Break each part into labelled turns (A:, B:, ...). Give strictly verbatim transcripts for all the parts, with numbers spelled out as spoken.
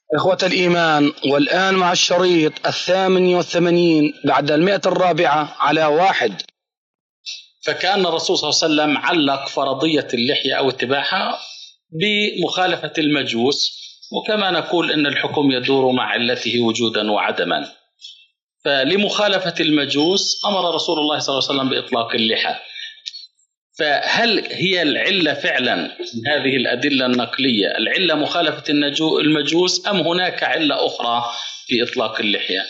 A: إخوة الإيمان، والآن مع الشريط الثامن والثمانين بعد المئة الرابعة على واحد.
B: فكأن الرسول صلى الله عليه وسلم علق فرضية اللحية أو اتباعها بمخالفة المجوس، وكما نقول أن الحكم يدور مع علته وجودا وعدما. فلمخالفة المجوس أمر رسول الله صلى الله عليه وسلم بإطلاق اللحى. فهل هي العلة فعلا من هذه الأدلة النقلية العلة مخالفة المجوس، أم هناك علة أخرى في إطلاق اللحية؟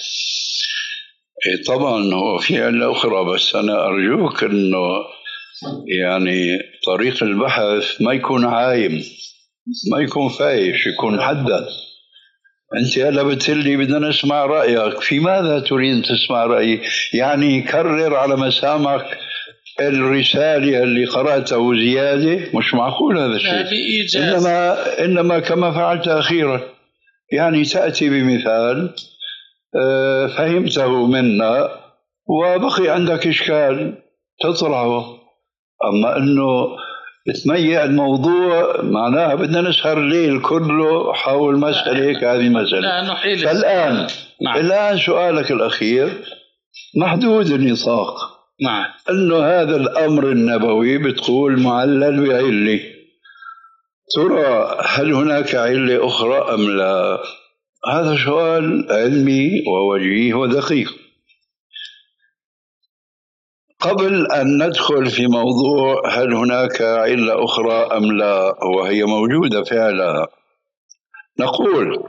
C: طبعا هو في علة أخرى، بس أنا أرجوك أنه يعني طريق البحث ما يكون عايم، ما يكون فايش، يكون حدد. أنت هلا بتقلي بدنا نسمع رأيك، في ماذا تريد تسمع رأيي؟ يعني كرر على مسامعك الرسالة اللي قرأتها زيادة، مش معقول هذا الشيء. إنما, إنما كما فعلت أخيرا، يعني تأتي بمثال فهمته منا وبقي عندك إشكال تطرحه، أما أنه تميع الموضوع معناها بدنا نسهر الليل كله حول مسألة هذه مسألة. فالآن الآن سؤالك الأخير محدود النطاق،
B: نعم،
C: أنه هذا الأمر النبوي بتقول معلل بعلة، ترى هل هناك علة أخرى أم لا؟ هذا سؤال علمي ووجيه ودقيق. قبل أن ندخل في موضوع هل هناك علة أخرى أم لا وهي موجودة فعلا، نقول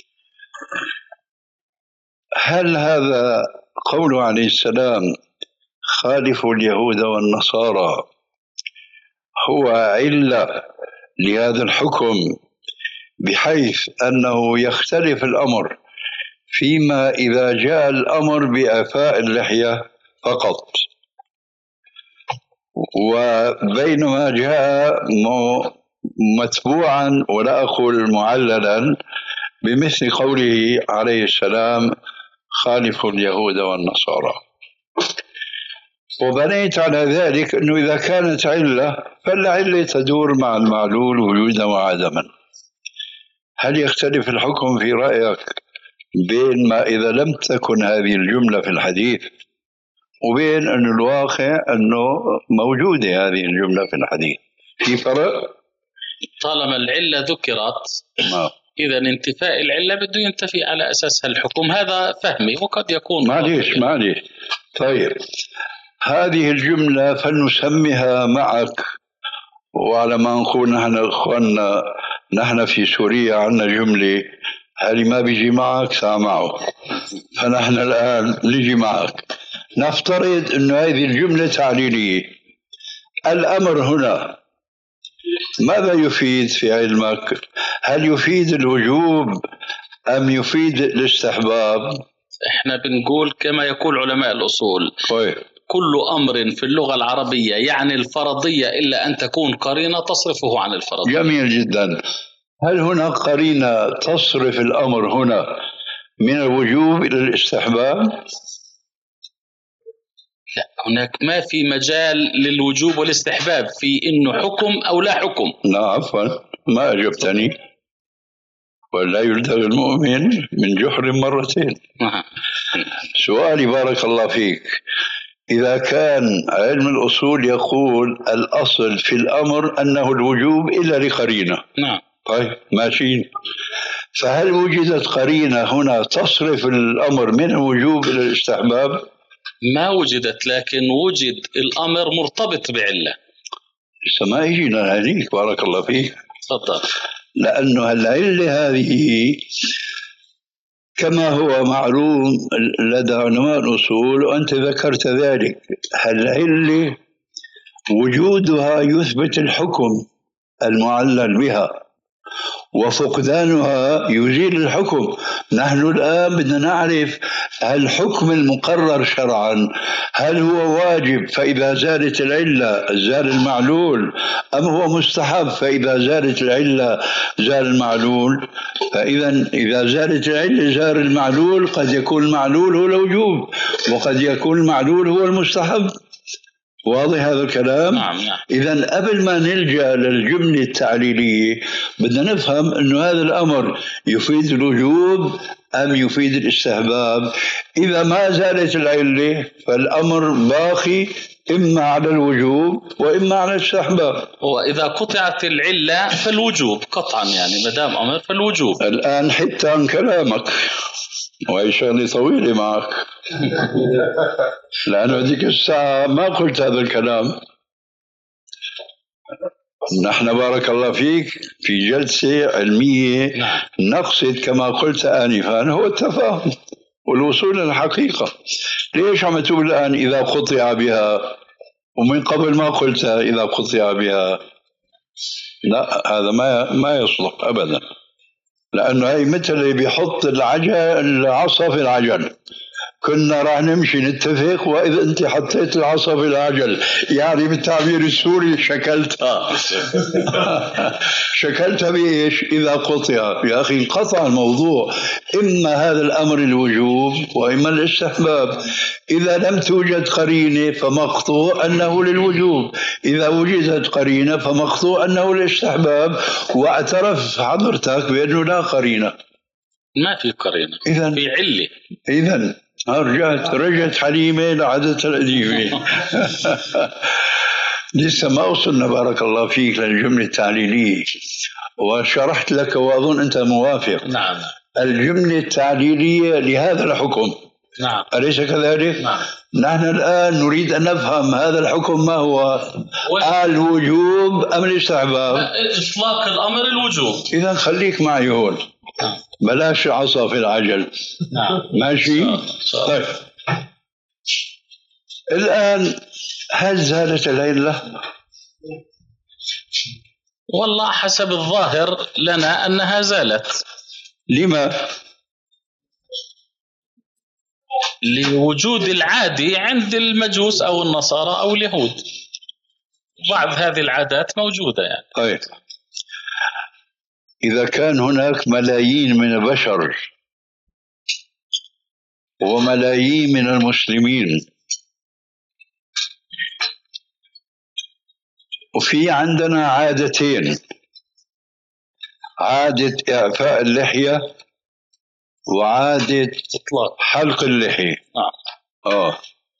C: هل هذا قوله عليه السلام خالفوا اليهود والنصارى هو علة لهذا الحكم، بحيث أنه يختلف الأمر فيما إذا جاء الأمر بإعفاء اللحية فقط، وبينما جاء متبوعا ولا أقول معللا بمثل قوله عليه السلام خالفوا اليهود والنصارى. وبنيت على ذلك أنه إذا كانت علة فالعلة تدور مع المعلول وجودا وعدما. هل يختلف الحكم في رأيك بين ما إذا لم تكن هذه الجملة في الحديث وبين أن الواقع أنه موجودة هذه الجملة في الحديث؟ في فرق؟
B: طالما العلة ذكرت
C: ما.
B: إذا انتفاء العلة بده ينتفي على أساسها الحكم، هذا فهمي وقد يكون
C: معليش معليش. طيب هذه الجملة فلنسميها معك، وعلى ما نقول نحن إخواننا نحن في سوريا عندنا جملة هذه ما بيجي معك سامعه، فنحن الآن نجي معك. نفترض أن هذه الجملة تعليلية. الأمر هنا ماذا يفيد في علمك؟ هل يفيد الوجوب أم يفيد الاستحباب؟
B: احنا بنقول كما يقول علماء الأصول
C: طيب.
B: كل أمر في اللغة العربية يعني الفرضية إلا أن تكون قرينة تصرفه عن الفرضية.
C: جميل جدا. هل هناك قرينة تصرف الأمر هنا من الوجوب إلى الاستحباب؟
B: لا، هناك ما في مجال للوجوب والاستحباب في إنه حكم أو لا حكم.
C: لا عفوا، ما أجبتني. ولا يلدغ المؤمن من جحر مرتين. سؤالي بارك الله فيك، إذا كان علم الأصول يقول الأصل في الأمر أنه الوجوب إلا لقرينة،
B: نعم،
C: طيب ماشي، فهل وجدت قرينة هنا تصرف الأمر من الوجوب إلى الاستحباب؟
B: ما وجدت، لكن وجد الأمر مرتبط بعلة.
C: لسه ما يجينا هذيك بارك الله فيك.
B: تفضل.
C: لأنه العلة هذه كما هو معلوم لدى علماء الأصول وأنت ذكرت ذلك، العلة وجودها يثبت الحكم المعلل بها، وفقدانها يزيل الحكم. نحن الآن بدنا نعرف الحكم المقرر شرعا هل هو واجب فإذا زالت العلة زال المعلول، أم هو مستحب فإذا زالت العلة زال المعلول؟ فإذا إذا زالت العلة زال المعلول، قد يكون المعلول هو الوجوب وقد يكون المعلول هو المستحب. واضح هذا الكلام؟
B: نعم نعم.
C: إذن قبل ما نلجأ للجملة التعليلية بدنا نفهم أنه هذا الأمر يفيد الوجوب أم يفيد الاستحباب. إذا ما زالت العلة فالأمر باقي إما على الوجوب وإما على الاستحباب.
B: وإذا قطعت العلة فالوجوب قطعا، يعني ما دام أمر فالوجوب.
C: الآن حتى عن كلامك، وهي شغلة طويلة معك لأنه هذيك الساعة ما قلت هذا الكلام. نحن بارك الله فيك في جلسة علمية
B: نعم.
C: نقصد كما قلت آنفا هو التفاهم والوصول إلى الحقيقة. ليش عم تقول الآن إذا قطع بها ومن قبل ما قلت إذا قطع بها؟ لا، هذا ما ما يصلح أبدا، لأنه هي مثل اللي بيحط العجل العصا في العجل. كنا راح نمشي نتفق وإذا أنت حطيت العصا في العجل، يعني بالتعبير السوري شكلتها شكلتها بإيش؟ إذا قطع. يا أخي انقطع الموضوع، إما هذا الأمر الوجوب وإما الاستحباب. إذا لم توجد قرينة فمقطوع أنه للوجوب، إذا وجدت قرينة فمقطوع أنه للاستحباب. واعترف حضرتك بأنه لا قرينة،
B: ما في قرينة،
C: إذن
B: في علة.
C: إذن رجعت رجعت حليمة لعادتها القديمة لسه ما وصلنا بارك الله فيك للجملة التعليلية، وشرحت لك وأظن أنت موافق.
B: نعم.
C: الجملة التعليلية لهذا الحكم،
B: نعم،
C: أليس كذلك؟
B: نعم.
C: نحن الآن نريد أن نفهم هذا الحكم ما هو، الوجوب أم الاستحباب؟
B: إطلاق الأمر الوجوب.
C: إذا خليك معي هون، بلاش عصا في العجل.
B: نعم.
C: ماشي؟ طيب الآن هل زالت العلة؟
B: والله حسب الظاهر لنا أنها زالت.
C: لما؟
B: لوجود العادي عند المجوس أو النصارى أو اليهود، بعض هذه العادات موجودة يعني.
C: طيب إذا كان هناك ملايين من البشر وملايين من المسلمين، وفي عندنا عادتين، عادة إعفاء اللحية وعادة حلق اللحية.
B: آه.
C: آه.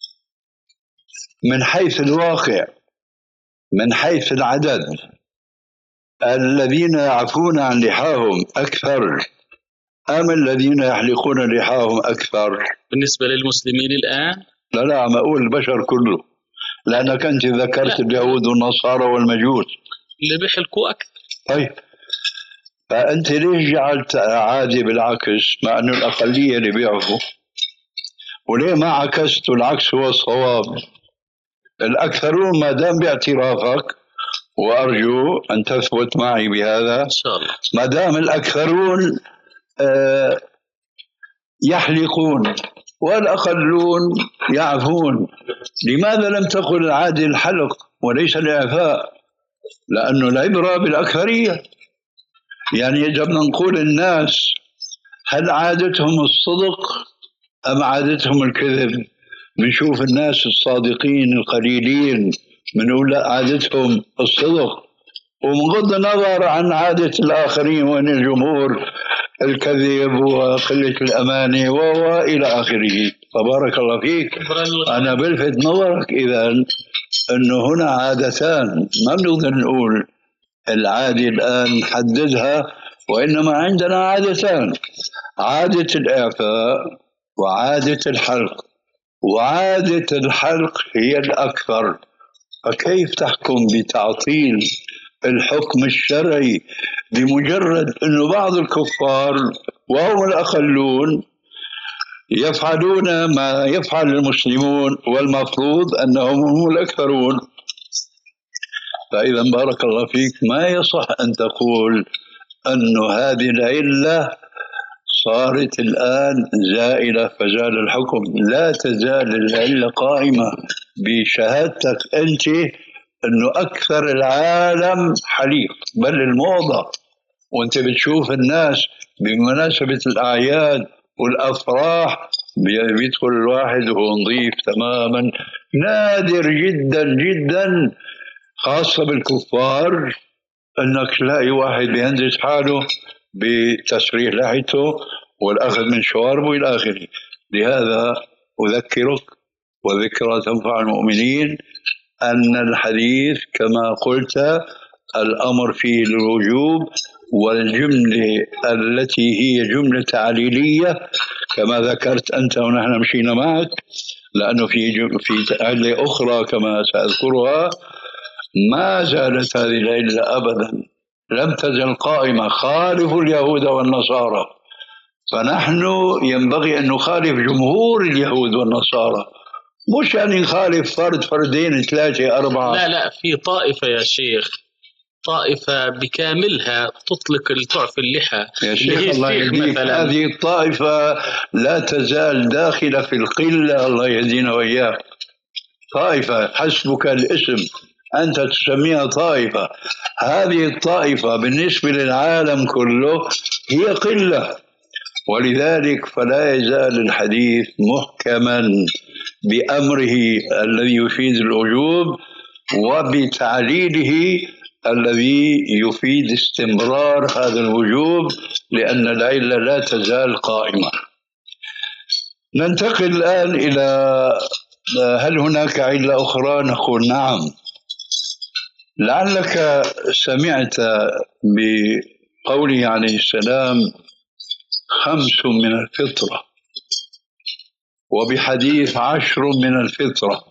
C: من حيث الواقع، من حيث العدد، الذين يعفون عن لحاهم أكثر أم الذين يحلقون لحاهم أكثر؟
B: بالنسبة للمسلمين الآن؟
C: لا لا، عم أقول البشر كله، لأنك أنت ذكرت لا. اليهود والنصارى والمجوس
B: اللي بيحلقوا أكثر.
C: طيب فأنت ليش جعلت عادي بالعكس مع أنه الأقلية اللي بيعرفوا؟ وليه ما عكست العكس هو الصواب؟ الأكثرون ما دام باعترافك، وأرجو أن تثبت معي بهذا إن
B: شاء الله،
C: ما دام الأكثرون آه يحلقون والأقلون يعفون، لماذا لم تقل عادي الحلق وليس الإعفاء؟ لأنه العبرة بالأكثرية. يعني يجب أن نقول الناس هل عادتهم الصدق أم عادتهم الكذب؟ بنشوف الناس الصادقين القليلين بنقول لا عادتهم الصدق، ومغض النظر عن عادة الآخرين وأن الجمهور الكذب وقلة الأمانة وإلى آخره. تبارك الله فيك. أنا بلفت نظرك إذن أنه هنا عادتان، ما بنقدر نقول العادة الآن نحددها، وإنما عندنا عادتان، عادة الإعفاء وعادة الحلق، وعادة الحلق هي الأكثر. فكيف تحكم بتعطيل الحكم الشرعي بمجرد أن بعض الكفار وهم الأقلون يفعلون ما يفعل المسلمون والمفروض أنهم هم الأكثرون؟ فإذا بارك الله فيك ما يصح أن تقول أن هذه العلة صارت الآن زائلة فزال الحكم. لا تزال العلة قائمة بشهادتك أنت أنه أكثر العالم حليق، بل الموضة وأنت بتشوف الناس بمناسبة الأعياد والأفراح بيدخل الواحد وهو نظيف تماما. نادر جدا جدا خاصة بالكفار أنك تلاقي واحد بينزل حاله بتسريح لحيته والأخذ من شواربه إلى آخره. لهذا أذكرك وذكرى تنفع المؤمنين أن الحديث كما قلت الأمر فيه للوجوب، والجملة التي هي جملة تعليلية كما ذكرت أنت ونحن مشينا معك، لأنه في في علة أخرى كما سأذكرها ما زالت هذه العلة أبدا لم تزل قائمة، خالف اليهود والنصارى. فنحن ينبغي أن نخالف جمهور اليهود والنصارى، مش أن نخالف فرد فردين ثلاثة أربعة.
B: لا لا، في طائفة يا شيخ، طائفة بكاملها تطلق التعف اللحى
C: يا شيخ الله يهديك، هذه الطائفة لا تزال داخلة في القلة، الله يهدينا وإياك. طائفة حسبك الاسم، أنت تسميها طائفة. هذه الطائفة بالنسبة للعالم كله هي قلة، ولذلك فلا يزال الحديث محكما بأمره الذي يفيد الوجوب وبتعليله الذي يفيد استمرار هذا الوجوب، لأن العلة لا تزال قائمة. ننتقل الآن إلى هل هناك علة أخرى؟ نقول نعم. لعلك سمعت بقوله عليه السلام خمس من الفطرة، وبحديث عشر من الفطرة.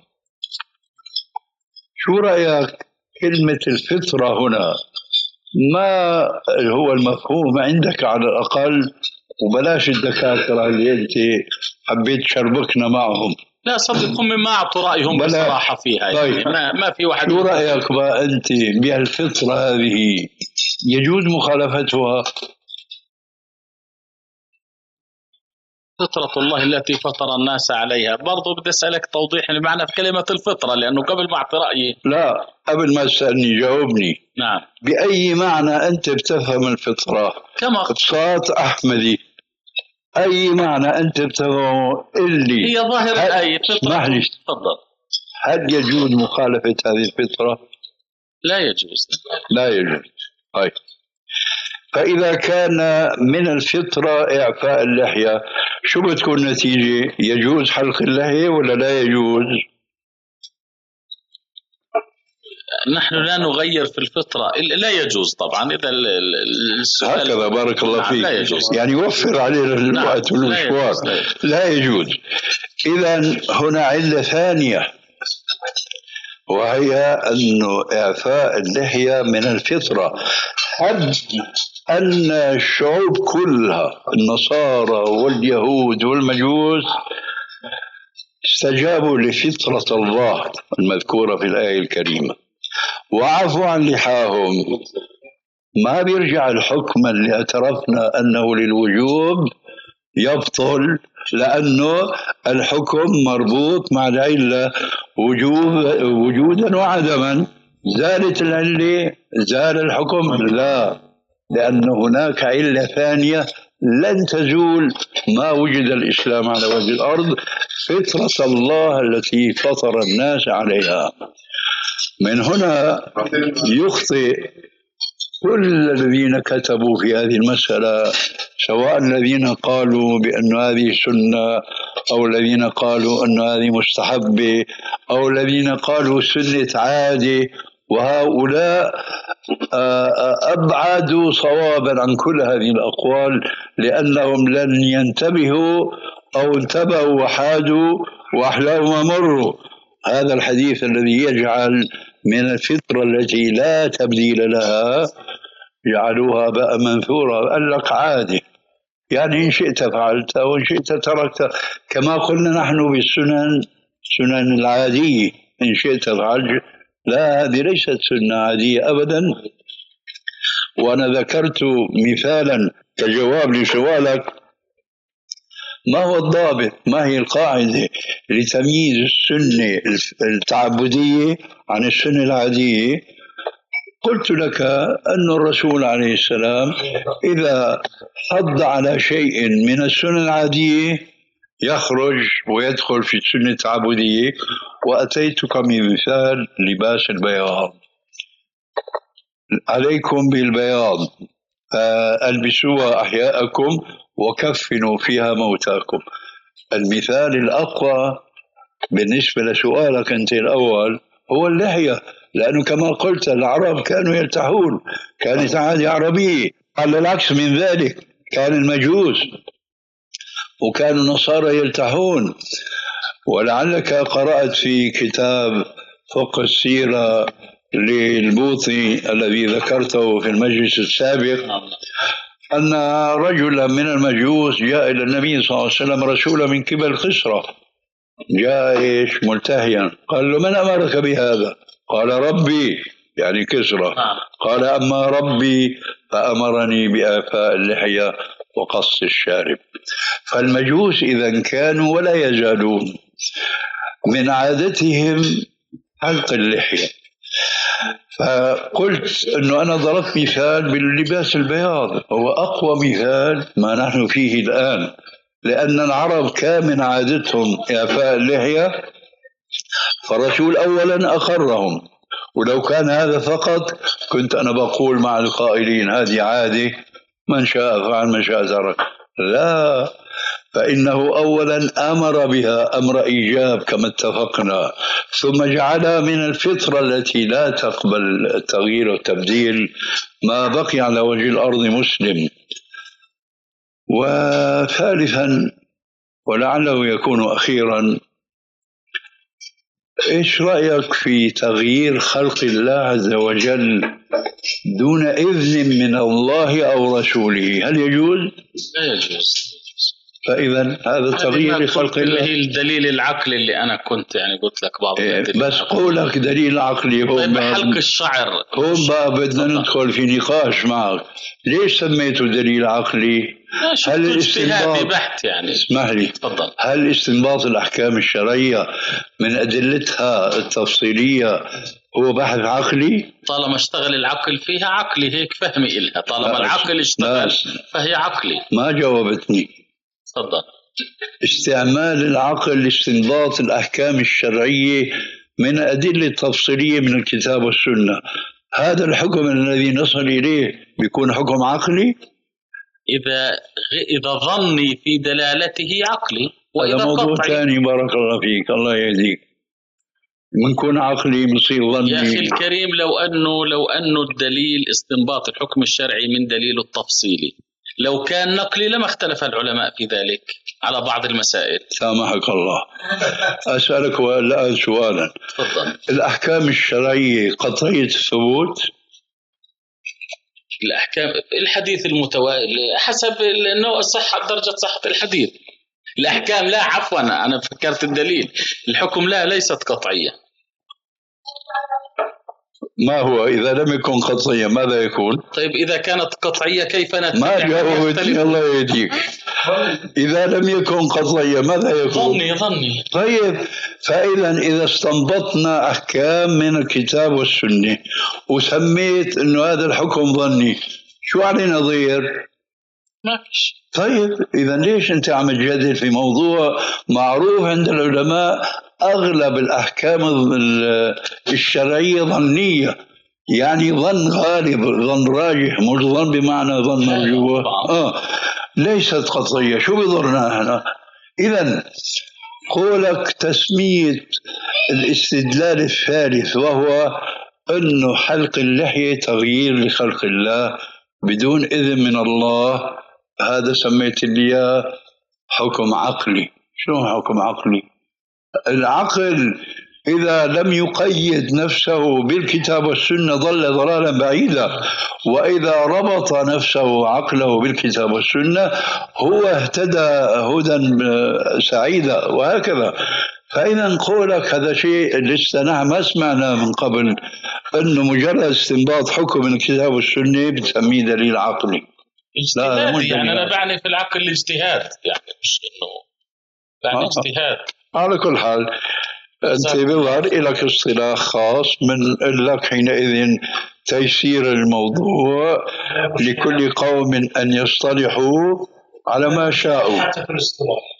C: شو رأيك كلمة الفطرة هنا؟ ما هو المفهوم عندك على الأقل؟ وبلاش الدكاترة اللي أنت حبيت شربكنا معهم.
B: لا صدقهم ما أعطوا رأيهم بصراحة فيها.
C: طيب.
B: يعني ما, ما في واحد.
C: شو رأيك بقى أنت بهالفطرة هذه؟ يجوز مخالفتها؟
B: فطرة الله التي فطر الناس عليها. برضو بدي أسألك توضيح المعنى في كلمة الفطرة، لأنه قبل ما أعطي رأيي.
C: لا، قبل ما تسألني جاوبني.
B: نعم.
C: بأي معنى أنت بتفهم الفطرة؟
B: كما
C: اقتصاد أحمدي، أي معنى أنت بتفهمه اللي
B: هي ظاهر الآية؟
C: اسمح لي،
B: تفضل.
C: هل يجوز مخالفة هذه الفطرة؟
B: لا يجوز.
C: لا يجوز. طيب، فإذا كان من الفطرة إعفاء اللحية، شو بتكون النتيجة؟ يجوز حلق اللحية ولا لا يجوز؟
B: نحن لا نغير في الفطرة، لا يجوز طبعا. إذا السؤال
C: هكذا بارك الله فيك.
B: لا يجوز.
C: يعني وفر علينا الوقت والمشوار. لا يجوز. إذا هنا علة ثانية، وهي أنه إعفاء اللحية من الفطرة، حد أن الشعوب كلها النصارى واليهود والمجوس استجابوا لفطرة الله المذكورة في الآية الكريمة وعفوا عن لحاهم. ما بيرجع الحكم اللي اعترفنا أنه للوجوب يبطل، لأنه الحكم مربوط مع العلة وجودا وعدما. زالت العلة زال الحكم؟ لا، لأن هناك علة ثانية لن تزول ما وجد الإسلام على وجه الأرض، فطرة الله التي فطر الناس عليها. من هنا يخطئ كل الذين كتبوا في هذه المسألة، سواء الذين قالوا بأن هذه سنة أو الذين قالوا أن هذه مستحبة أو الذين قالوا سنة عادة، وهؤلاء أبعدوا صوابا عن كل هذه الأقوال، لأنهم لن ينتبهوا أو انتبهوا وحادوا وأحلاهم مروا. هذا الحديث الذي يجعل من الفطرة التي لا تبديل لها جعلوها بقى منثورة. قال لك عادي، يعني إن شئت فعلت وإن شئت تركت، كما قلنا نحن بالسنن سنن العادية، إن شئت فعلت. لا، هذه ليست سنة عادية أبدا. وأنا ذكرت مثالا كجواب لسؤالك، ما هو الضابط، ما هي القاعدة لتمييز السنة التعبدية عن السنة العادية؟ قلت لك أن الرسول عليه السلام إذا حض على شيء من السنة العادية يخرج ويدخل في السنة التعبدية. وأتيتك بمثال لباس البياض. عليكم بالبياض فألبسوها أحياءكم وكفنوا فيها موتاكم. المثال الأقوى بالنسبة لسؤالك أنت الأول هو اللحية، لأنه كما قلت العرب كانوا يلتحون، كانت عادة عربية. على العكس من ذلك كان المجوس وكانوا النصارى يلتحون. ولعلك قرأت في كتاب فقه السيرة للبوطي الذي ذكرته في المجلس السابق أن رجلا من المجوس جاء إلى النبي صلى الله عليه وسلم رسولا من قبل قسرى، جاء إيش ملتهيا، قال له من أمرك بهذا؟ قال ربي يعني كسرى. قال أما ربي فأمرني بإعفاء اللحية وقص الشارب. فالمجوس إذا كانوا ولا يزالون من عادتهم حلق اللحية. فقلت أنه أنا ضربت مثال باللباس البياض، هو أقوى مثال ما نحن فيه الآن، لأن العرب كان من عادتهم إعفاء اللحية، فالرسول أولا أقرهم. ولو كان هذا فقط كنت أنا بقول مع القائلين هذه عادة من شاء فعل من شاء ترك. لا، فإنه أولا أمر بها أمر إيجاب كما اتفقنا، ثم جعلها من الفطرة التي لا تقبل التغيير والتبديل ما بقي على وجه الأرض مسلم. وثالثا ولعله يكون أخيرا، إيش رأيك في تغيير خلق الله عز وجل دون إذن من الله أو رسوله؟ هل يجوز؟
B: لا يجوز.
C: فإذا هذا تغيير خلق الله
B: اللي هي الدليل العقلي اللي أنا كنت يعني قلت لك بعض
C: الدليل. بس قولك دليل عقلي هو
B: طيب حلق الشعر
C: هون بقى بدنا ندخل في نقاش معك. ليش سميته دليل عقلي؟
B: هل الاستنباط بحث يعني
C: اسمح لي
B: تفضل.
C: هل استنباط الأحكام الشرعية من أدلتها التفصيلية هو بحث عقلي؟
B: طالما اشتغل العقل فيها عقلي، هيك فهمي إلها. طالما العقل اشتغل فهي عقلي.
C: ما جاوبتني.
B: تفضل.
C: استعمال العقل لاستنباط الأحكام الشرعية من أدلة تفصيلية من الكتاب والسنة، هذا الحكم الذي نصل إليه بيكون حكم عقلي؟
B: إذا إذا ظني في دلالته عقلي،
C: وإذا موضوع ثاني. بارك الله فيك، الله يهديك. منكون عقلي مصير ظني.
B: يا أخي الكريم، لو أنه لو أنه الدليل استنباط الحكم الشرعي من دليله التفصيلي، لو كان نقلي لما اختلف العلماء في ذلك على بعض المسائل.
C: سامحك الله. أسألك الآن سؤالا.
B: تفضل.
C: الأحكام الشرعية قطعية الثبوت؟
B: الأحكام الحديث المتواتر حسب النوع صحة درجة صحة الحديث. الأحكام لا، عفوا أنا فكرت الدليل. الحكم لا، ليست قطعية.
C: ما هو إذا لم يكن قطعية ماذا يكون؟
B: طيب إذا كانت قطعية كيف نتبع؟
C: ما جاوبتني، الله يهديك. إذا لم يكن قطعية ماذا يكون؟
B: ظني ظني.
C: طيب، فإذا إذا استنبطنا أحكام من الكتاب والسنة وسميت إنه هذا الحكم ظني، شو علينا ضير؟
B: ما فيش.
C: طيب إذا ليش أنت عم تجادل في موضوع معروف عند العلماء أغلب الأحكام الشرعية ظنية، يعني ظن غالب، ظن راجح، مش ظن بمعنى ظن مرجوة. آه ليست قطعية. شو بضرنا هنا؟ إذا قولك تسمية الاستدلال الثالث وهو أنه حلق اللحية تغيير لخلق الله بدون إذن من الله، هذا سميت لي حكم عقلي. شو حكم عقلي؟ العقل إذا لم يقيد نفسه بالكتاب والسنة ضل ضلالا بعيدا، وإذا ربط نفسه عقله بالكتاب والسنة هو اهتدى هدى سعيدا، وهكذا. فإذا قولك هذا شيء لسه نحن ما سمعنا من قبل، أنه مجرد استنباط حكم من الكتاب والسنة بتسميه دليل عقلي.
B: اجتهاد يعني أنا بعني في العقل الاجتهاد، يعني مش إنه بعني اجتهاد.
C: على كل حال أنت بظهر لك اصطلاح خاص من لك حينئذ تيسير الموضوع لكل قوم أن يصطلحوا على ما شاءوا.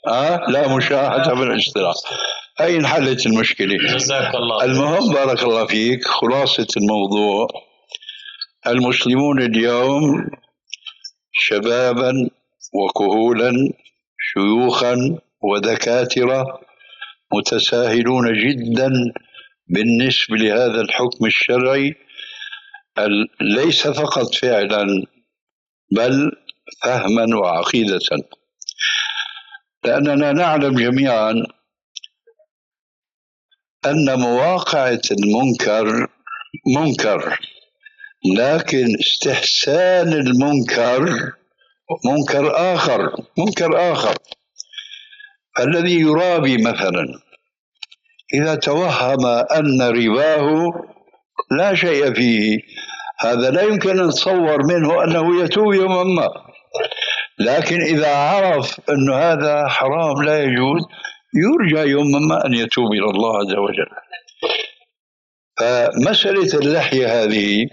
C: آه لا مشاحة بالاشتراك. هاي انحلت المشكلة.
B: جزاك الله.
C: المهم بارك الله فيك، خلاصة الموضوع: المسلمون اليوم شبابا وكهولا، شيوخا ودكاترة، متساهلون جدا بالنسبة لهذا الحكم الشرعي، ليس فقط فعلا بل فهما وعقيدة. لأننا نعلم جميعا أن مواقعة المنكر منكر، لكن استحسان المنكر منكر آخر منكر آخر. الذي يرابي مثلا إذا توهم أن رباه لا شيء فيه، هذا لا يمكن أن نتصور منه أنه يتوب يوما ما. لكن إذا عرف أن هذا حرام لا يجوز، يرجى يوما ما أن يتوب إلى الله عز وجل. فمسألة اللحية هذه،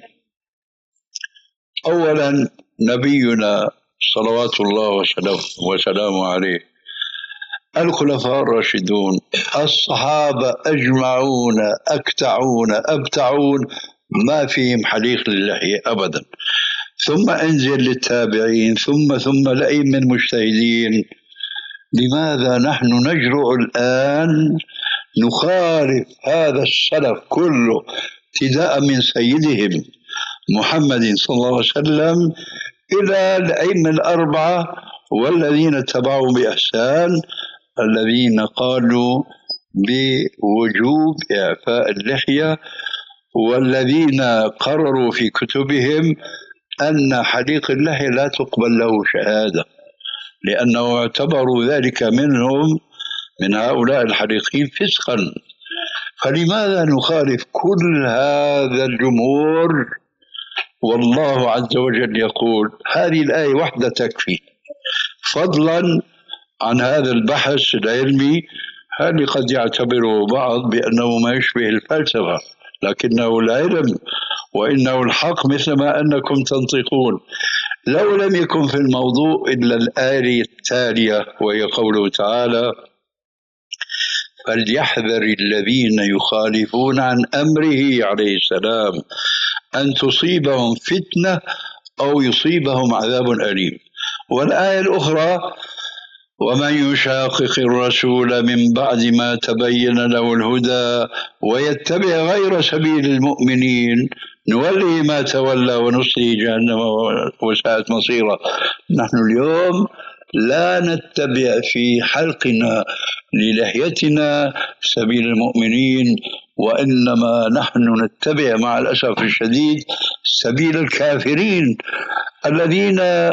C: أولا نبينا صلوات الله وسلامه عليه، الخلفاء الراشدون، الصحابة أجمعون أكتعون أبتعون، ما فيهم حليق للحية أبدا. ثم انزل للتابعين، ثم ثم لأئمة المجتهدين. لماذا نحن نجرؤ الآن نخالف هذا السلف كله، ابتداء من سيدهم محمد صلى الله عليه وسلم إلى الأئمة الأربعة والذين اتبعوا بإحسان، الذين قالوا بوجوب إعفاء اللحية، والذين قرروا في كتبهم أن حليق اللحية لا تقبل له شهادة، لأنه اعتبروا ذلك منهم من هؤلاء الحليقين فسقا. فلماذا نخالف كل هذا الجمهور؟ والله عز وجل يقول: هذه الآية وحدة تكفي، فضلا عن هذا البحث العلمي هذا قد يعتبره بعض بأنه ما يشبه الفلسفة، لكنه العلم وإنه الحق مثل ما أنكم تنطقون. لو لم يكن في الموضوع إلا الآية التالية، وهي قوله تعالى: فليحذر الذين يخالفون عن أمره عليه السلام أن تصيبهم فتنة أو يصيبهم عذاب أليم. والآية الأخرى: ومن يشاقق الرسول من بعد ما تبين له الهدى ويتبع غير سبيل المؤمنين نوله ما تولى ونصله جهنم وساءت مصيرا. نحن اليوم لا نتبع في حلقنا للحيتنا سبيل المؤمنين، وإنما نحن نتبع مع الأسف الشديد سبيل الكافرين، الذين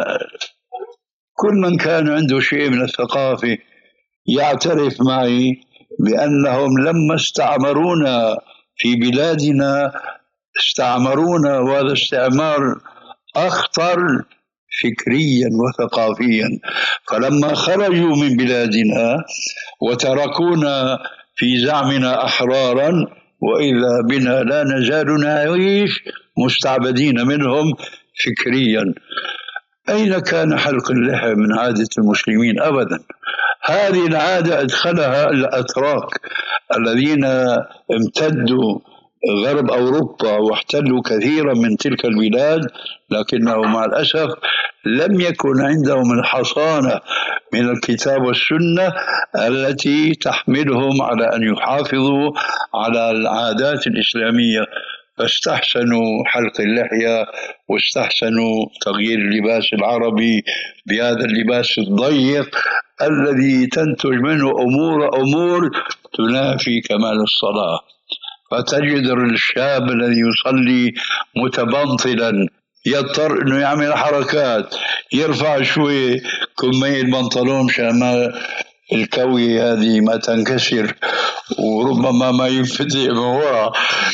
C: كل من كان عنده شيء من الثقافة يعترف معي بأنهم لما استعمرونا في بلادنا استعمرونا، وهذا استعمار أخطر فكريا وثقافيا. فلما خرجوا من بلادنا وتركونا في زعمنا أحرارا، وإذا بنا لا نزال نعيش مستعبدين منهم فكريا. أين كان حلق اللحى من عادة المسلمين؟ أبدا. هذه العادة أدخلها الأتراك الذين امتدوا غرب أوروبا واحتلوا كثيرا من تلك البلاد، لكنه مع الأسف لم يكن عندهم الحصانة من الكتاب والسنة التي تحملهم على أن يحافظوا على العادات الإسلامية، فاستحسنوا حلق اللحية واستحسنوا تغيير اللباس العربي بهذا اللباس الضيق الذي تنتج منه أمور أمور تنافي كمال الصلاة. فتجد الشاب الذي يصلي متبنطلا يضطر انه يعمل حركات، يرفع شوي كمية البنطلون مشان ما الكوية هذه ما تنكسر، وربما ما ينفتح من وراء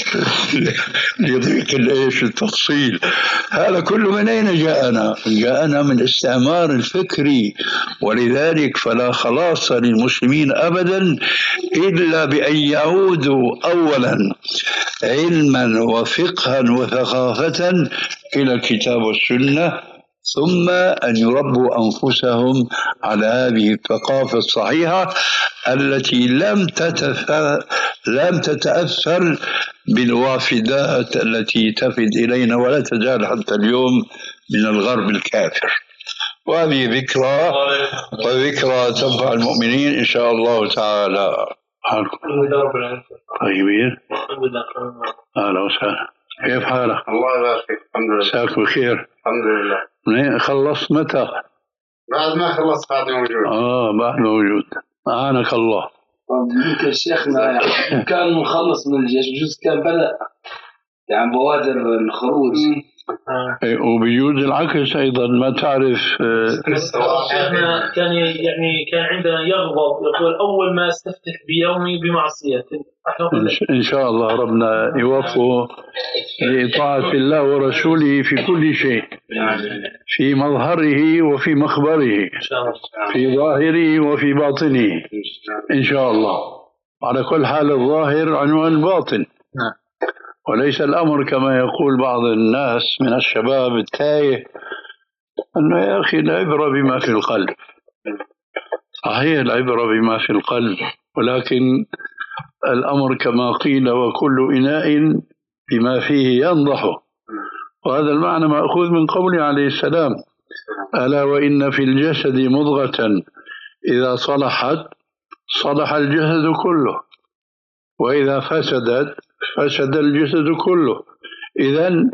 C: ليضيق الايش التفصيل. هذا كله من اين جاءنا؟ جاءنا من الاستعمار الفكري. ولذلك فلا خلاص للمسلمين ابدا الا بان يعودوا اولا علما وفقها وثقافة الى الكتاب والسنة، ثم أن يربوا أنفسهم على هذه الثقافة الصحيحة التي لم تتف... لم تتأثر بالوافدات التي تفد إلينا ولا تزال حتى اليوم من الغرب الكافر. وهذه ذكرى وذكرى تنفع المؤمنين إن شاء الله تعالى. طيبين، أهلا وسهلا، كيف حالك؟
D: الله يبارك فيك، الحمد لله.
C: مساك بخير.
D: الحمد لله.
C: منين خلصت متى؟
D: بعد ما خلصت بعد موجود.
C: اه بعد موجود. أعانك الله.
A: يمكن شيخنا يعني كان مخلص من الجيش بجوز كان بدأ يعني بوادر الخروج.
C: إيه، وبيجوز العكس أيضا، ما تعرف.
E: شيخنا كان يعني كان عندنا يغضب يقول أول ما استفتح بيومي بمعصية.
C: إن شاء الله ربنا يوفقه لإطاعة الله ورسوله في كل شيء، في مظهره وفي مخبره، في ظاهره وفي باطنه إن شاء الله. على كل حال الظاهر عنوان الباطن، وليس الأمر كما يقول بعض الناس من الشباب التايه أنه يا أخي العبرة بما في القلب. صحيح العبرة بما في القلب، ولكن الأمر كما قيل وكل إناء بما فيه ينضح، وهذا المعنى مأخوذ من قوله عليه السلام: ألا وإن في الجسد مضغة إذا صلحت صلح الجسد كله، وإذا فسدت فسد الجسد كله. إذن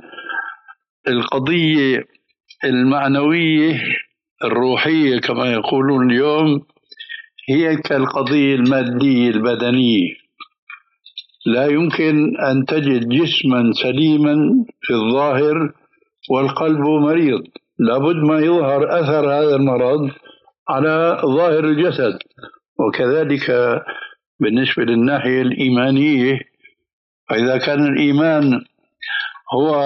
C: القضية المعنوية الروحية كما يقولون اليوم هي كالقضية المادية البدنية. لا يمكن أن تجد جسما سليما في الظاهر والقلب مريض، لابد ما يظهر أثر هذا المرض على ظاهر الجسد. وكذلك بالنسبة للناحية الإيمانية، فإذا كان الإيمان هو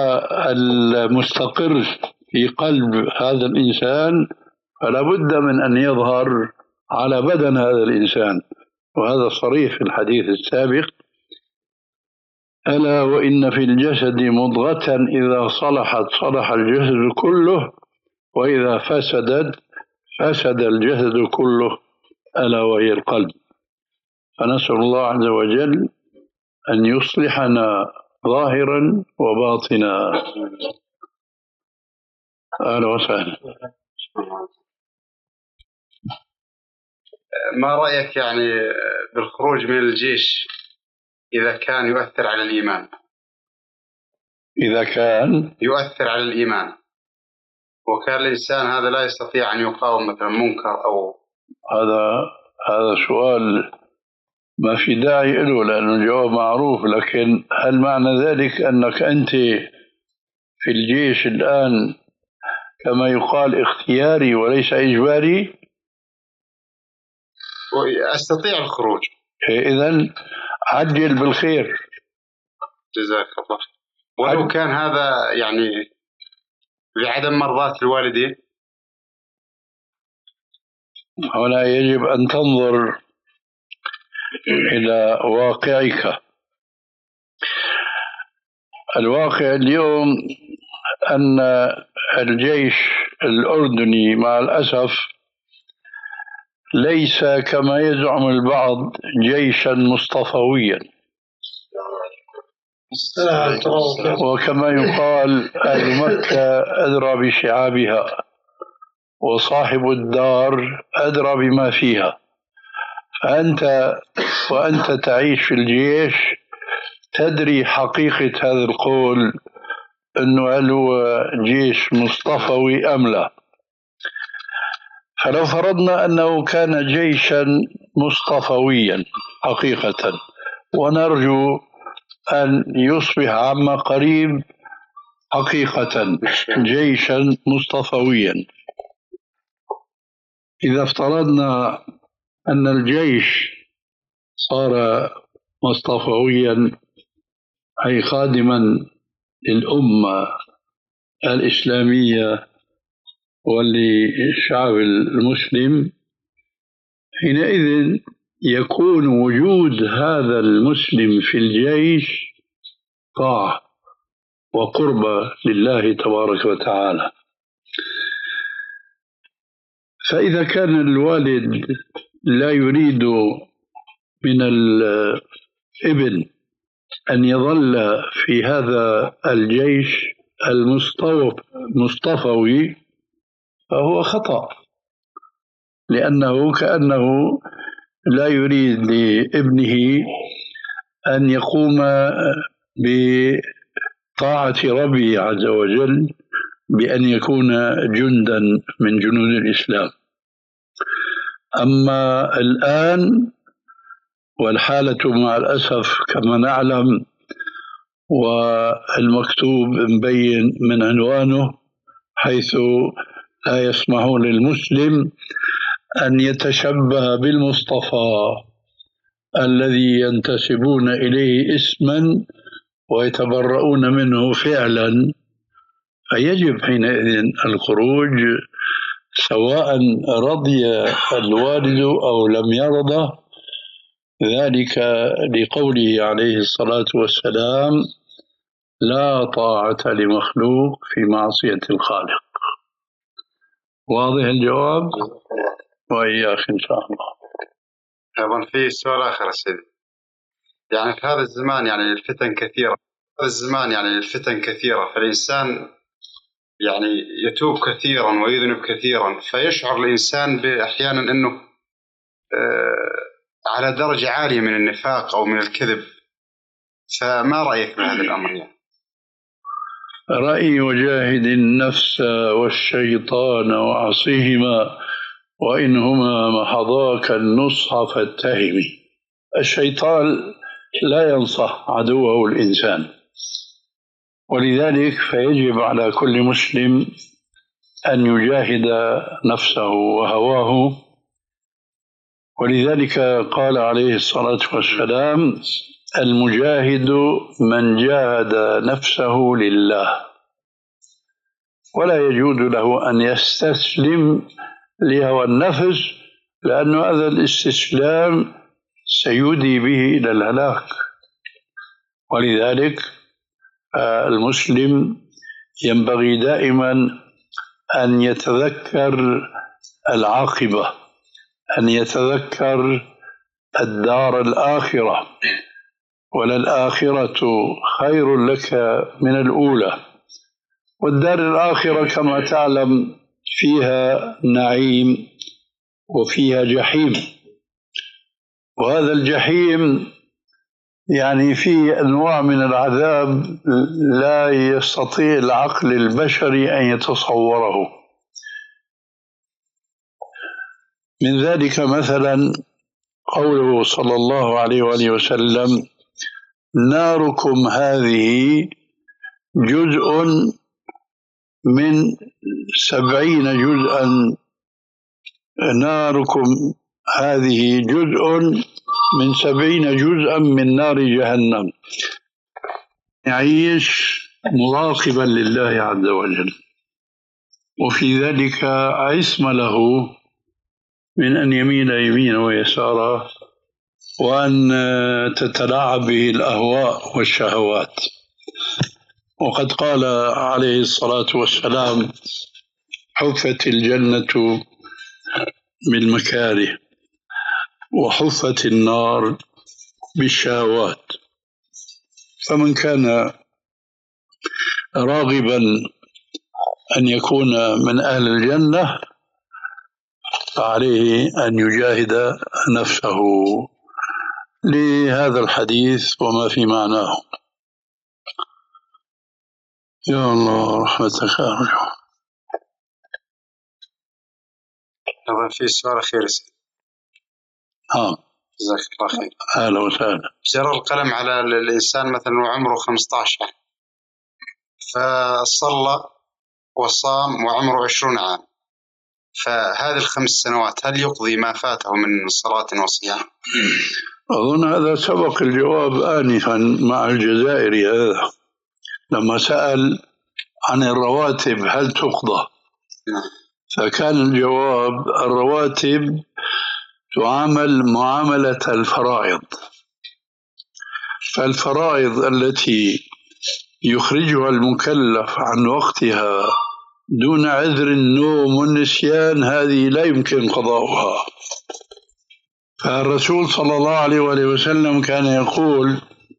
C: المستقر في قلب هذا الإنسان فلا بد من أن يظهر على بدن هذا الإنسان، وهذا صريح في الحديث السابق: ألا وإن في الجسد مضغة إذا صلحت صلح الجسد كله، وإذا فسدت فسد الجسد كله، ألا وهي القلب. فنسأل الله عز وجل أن يصلحنا ظاهرا وباطنا. أهلا وسهلا.
D: ما رأيك يعني بالخروج من الجيش إذا كان يؤثر على الإيمان؟
C: إذا كان
D: يؤثر على الإيمان وكان الإنسان هذا لا يستطيع أن يقاوم مثلا منكر أو
C: هذا هذا سؤال ما في داعي له لأنه الجواب معروف، لكن هل معنى ذلك أنك أنت في الجيش الآن كما يقال اختياري وليس إجباري؟
D: أستطيع الخروج.
C: إذن عجل بالخير.
D: جزاك الله. ولو كان هذا يعني لعدم مرضاة الوالدين؟
C: هنا يجب أن تنظر إلى واقعك. الواقع اليوم أن الجيش الأردني مع الأسف ليس كما يزعم البعض جيشا مصطفويا، وكما يقال أهل مكة أدرى بشعابها وصاحب الدار أدرى بما فيها. فأنت وأنت تعيش في الجيش تدري حقيقة هذا القول، أنه هل هو جيش مصطفوي أم لا. فلو فرضنا أنه كان جيشا مصطفويا حقيقة، ونرجو أن يصبح عما قريب حقيقة جيشا مصطفويا، إذا افترضنا أن الجيش صار مصطفويا أي خادما للأمة الإسلامية وللشعب المسلم، حينئذ يكون وجود هذا المسلم في الجيش طاعة وقربة لله تبارك وتعالى. فإذا كان الوالد لا يريد من الابن أن يظل في هذا الجيش المصطفوي فهو خطأ، لأنه كأنه لا يريد لابنه أن يقوم بطاعة ربه عز وجل بأن يكون جندا من جنود الإسلام. أما الآن والحالة مع الأسف كما نعلم، والمكتوب مبين من عنوانه، حيث لا يسمحون للمسلم أن يتشبه بالمصطفى الذي ينتسبون إليه اسما ويتبرؤون منه فعلا، فيجب حينئذ الخروج سواء رضي الوالد أو لم يرضى، ذلك لقوله عليه الصلاة والسلام: لا طاعة لمخلوق في معصية الخالق. واضح الجواب؟ وإياك إن شاء الله.
D: أيضا في سؤال آخر سيدي، يعني في هذا الزمان يعني الفتن كثيرة، هذا الزمان يعني الفتن كثيرة، فالإنسان يعني يتوب كثيرا ويذنب كثيرا، فيشعر الإنسان بأحيانا أنه آه على درجة عالية من النفاق أو من الكذب، فما رأيك بهذا الأمر؟ يعني
C: رأي: وجاهد النفس والشيطان وعصيهما وإنهما محضاك النصح فاتهمي. الشيطان لا ينصح عدوه الإنسان، ولذلك فيجب على كل مسلم أن يجاهد نفسه وهواه. ولذلك قال عليه الصلاة والسلام: المجاهد من جاهد نفسه لله، ولا يجوز له أن يستسلم لهوى النفس، لأن هذا الاستسلام سيودي به إلى الهلاك. ولذلك المسلم ينبغي دائما أن يتذكر العاقبة، أن يتذكر الدار الآخرة، وللآخرة خير لك من الأولى. والدار الآخرة كما تعلم فيها نعيم وفيها جحيم، وهذا الجحيم يعني فيه أنواع من العذاب لا يستطيع العقل البشري أن يتصوره. من ذلك مثلا قوله صلى الله عليه وآله وسلم: ناركم هذه جزء من سبعين جزءا ناركم هذه جزء من سبعين جزءا من نار جهنم. يعيش مراقبا لله عز وجل، وفي ذلك عصمة له من أن يميل يمينا ويسارا، وأن تتلاعب به الأهواء والشهوات. وقد قال عليه الصلاة والسلام: حفت الجنة بالمكاره وحفت النار بالشهوات. فمن كان راغبا أن يكون من أهل الجنة فعليه أن يجاهد نفسه لهذا الحديث وما في معناه. يا الله رحمتك أرجو.
D: أظن في سؤال أخير.
C: ها،
D: جزاك الله خير.
C: أهلا وسهلا.
D: جرى القلم على الإنسان مثلا وعمره خمسة عشر، فصلى وصام وعمره عشرون عام، فهذه الخمس سنوات هل يقضي ما فاته من صلاة وصيام؟
C: أظن هذا سبق الجواب آنفا مع الجزائري هذا لما سأل عن الرواتب هل تقضى، فكان الجواب: الرواتب تعامل معاملة الفرائض، فالفرائض التي يخرجها المكلف عن وقتها دون عذر النوم والنسيان هذه لا يمكن قضاؤها. فالرسول صلى الله عليه وآله وسلم كان يقول: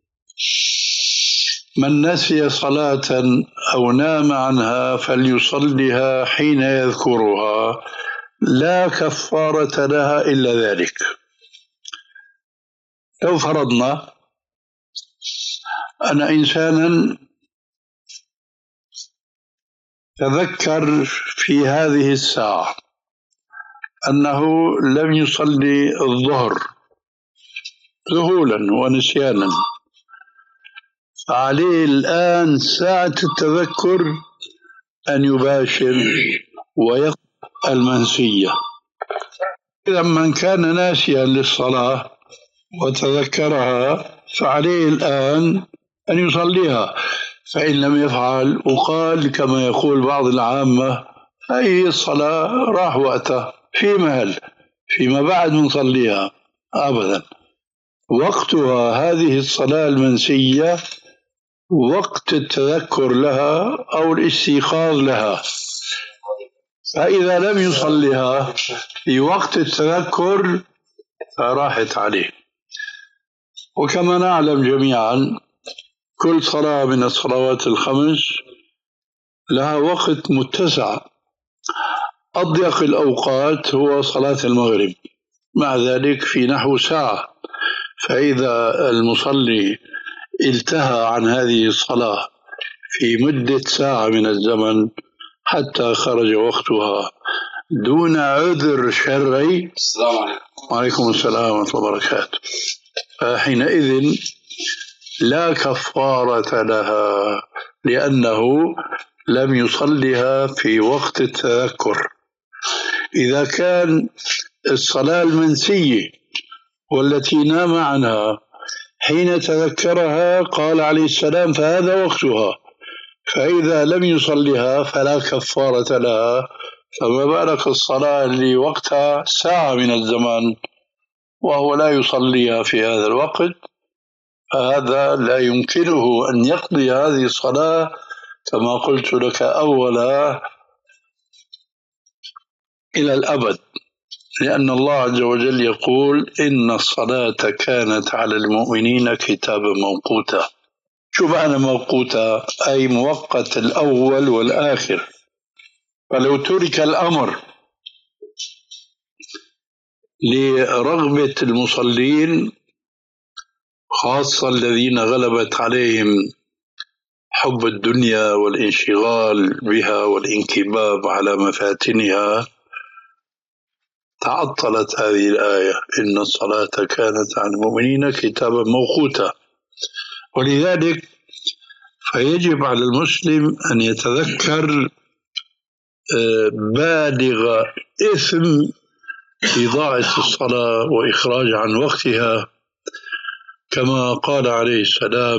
C: من نسي صلاة أو نام عنها فليصلها حين يذكرها لا كفارة لها إلا ذلك. لو فرضنا أن إنسانا تذكر في هذه الساعة أنه لم يصلي الظهر ذهولا ونسيانا، فعليه الآن ساعة التذكر أن يباشر ويقضي المنسية. إذا من كان ناسيا للصلاة وتذكرها فعليه الآن أن يصليها، فإن لم يفعل وقال كما يقول بعض العامة هي الصلاة راح وقتها في مهل فيما بعد نصليها، أبدا. وقتها هذه الصلاة المنسية وقت التذكر لها أو الاستيقاظ لها، فإذا لم يصليها في وقت التذكر فراحت عليه. وكما نعلم جميعا كل صلاة من الصلوات الخمس لها وقت متسع، أضيق الأوقات هو صلاة المغرب، مع ذلك في نحو ساعة. فإذا المصلي التهى عن هذه الصلاة في مدة ساعة من الزمن حتى خرج وقتها دون عذر شرعي،
A: السلام عليكم.
C: وعليكم السلام ورحمة الله وبركاته، فحينئذ لا كفارة لها لأنه لم يصلها في وقت التذكر. إذا كان الصلاة المنسية والتي نام عنها حين تذكرها قال عليه السلام فهذا وقتها، فإذا لم يصلها فلا كفارة لها، فما بالك الصلاة اللي وقتها ساعة من الزمان وهو لا يصليها في هذا الوقت، فهذا لا يمكنه أن يقضي هذه الصلاة كما قلت لك أولا إلى الأبد، لأن الله عز وجل يقول إن الصلاة كانت على المؤمنين كتابا موقوتا. شو معنى موقوتا؟ أي موقت الأول والآخر. فلو ترك الأمر لرغبة المصلين خاصة الذين غلبت عليهم حب الدنيا والانشغال بها والانكباب على مفاتنها، تعطلت هذه الآية إن الصلاة كانت على المؤمنين كتابا موقوتا. ولذلك فيجب على المسلم أن يتذكر بالغ إثم إضاعة الصلاة وإخراج عن وقتها، كما قال عليه السلام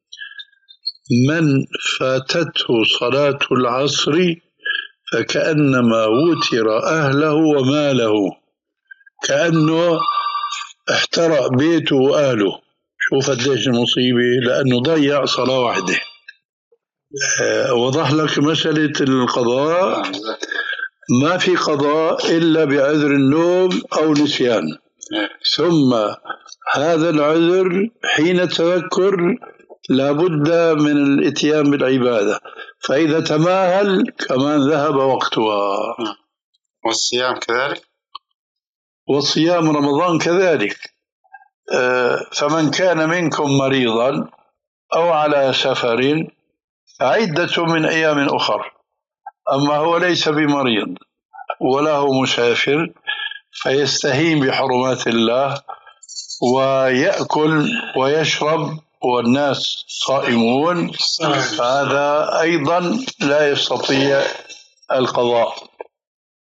C: من فاتته صلاة العصر فكأنما وتر أهله وماله، كأنه احترق بيته وأهله. شوف قديش المصيبة، لأنه ضيع صلاة واحدة. أه وضح لك مسألة القضاء، ما في قضاء إلا بعذر النوم أو نسيان، ثم هذا العذر حين التذكر لابد من الاتيان بالعبادة، فإذا تماهل كمان ذهب وقتها.
D: والصيام كذلك،
C: والصيام رمضان كذلك. فمن كان منكم مريضا أو على سفر عدة من أيام أخر، أما هو ليس بمريض ولا هو مسافر فيستهين بحرمات الله ويأكل ويشرب والناس صائمون، فهذا أيضا لا يستطيع القضاء.